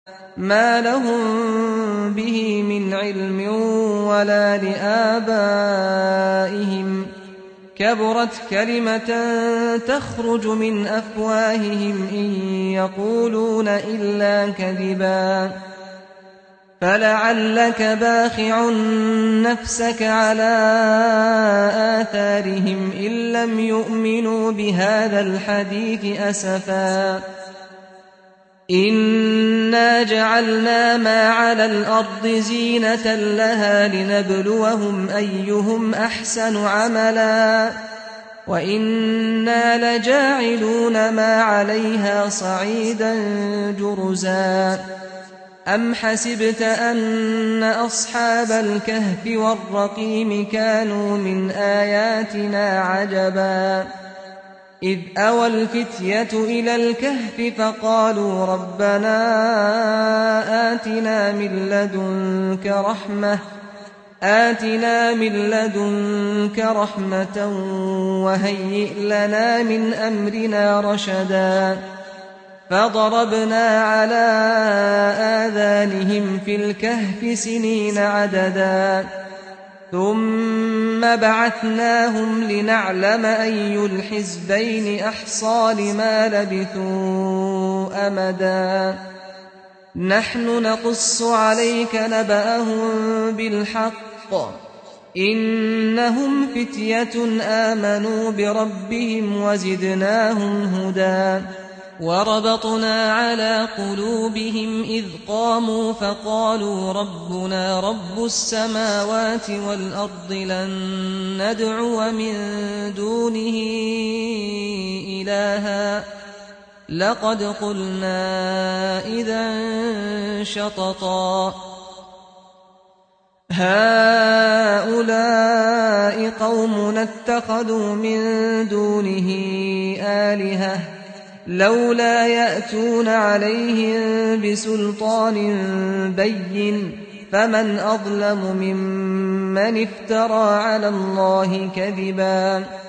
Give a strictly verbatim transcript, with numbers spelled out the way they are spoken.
مَا لَهُم بِهِ مِنْ عِلْمٍ وَلَا لِآبَائِهِمْ ۚ كَبُرَتْ كَلِمَةً تَخْرُجُ مِنْ أَفْوَاهِهِمْ إِن يَقُولُونَ إِلَّا كَذِبًا فَلَعَلَّكَ بَاخِعٌ نَّفْسَكَ عَلَىٰ آثَارِهِمْ إِن لَّمْ يُؤْمِنُوا بِهَٰذَا الْحَدِيثِ أَسَفًا ۚ إِنَّا جَعَلْنَا مَا عَلَى الْأَرْضِ زِينَةً لَّهَا لِنَبْلُوَهُمْ أَيُّهُمْ أَحْسَنُ عَمَلًا ۚ وَإِنَّا لَجَاعِلُونَ مَا عَلَيْهَا صَعِيدًا جُرُزًا أَمْ حَسِبْتَ أَنَّ أَصْحَابَ الْكَهْفِ وَالرَّقِيمِ كَانُوا مِنْ آيَاتِنَا عَجَبًا إِذْ أَوَى الْفِتْيَةُ إِلَى الْكَهْفِ فَقَالُوا رَبَّنَا آتِنَا مِن لَّدُنكَ رَحْمَةً آتِنَا مِن لَّدُنكَ رَحْمَةً وَهَيِّئْ لَنَا مِنْ أَمْرِنَا رَشَدًا فَضَرَبْنَا عَلَىٰ آذَانِهِمْ فِي الْكَهْفِ سِنِينَ عَدَدًا ثُمَّ بَعَثْنَاهُمْ لِنَعْلَمَ أَيُّ الْحِزْبَيْنِ أَحْصَىٰ لِمَا لَبِثُوا أَمَدًا نَّحْنُ نَقُصُّ عَلَيْكَ نَبَأَهُم بِالْحَقِّ ۚ إِنَّهُمْ فِتْيَةٌ آمَنُوا بِرَبِّهِمْ وَزِدْنَاهُمْ هُدًى وَرَبَطْنَا عَلَىٰ قُلُوبِهِمْ إِذْ قَامُوا فَقَالُوا رَبُّنَا رَبُّ السَّمَاوَاتِ وَالْأَرْضِ لَن نَّدْعُوَ مِن دُونِهِ إِلَٰهًا لَّقَدْ قُلْنَا إِذًا شَطَطًا هَٰؤُلَاءِ قَوْمُنَا اتَّخَذُوا مِن دُونِهِ آلِهَةً لَّوْلَا يَأْتُونَ عَلَيْهِم بِسُلْطَانٍ بَيِّنٍ فَمَنْ أَظْلَمُ مِمَّنِ افْتَرَىٰ عَلَى اللَّهِ كَذِبًا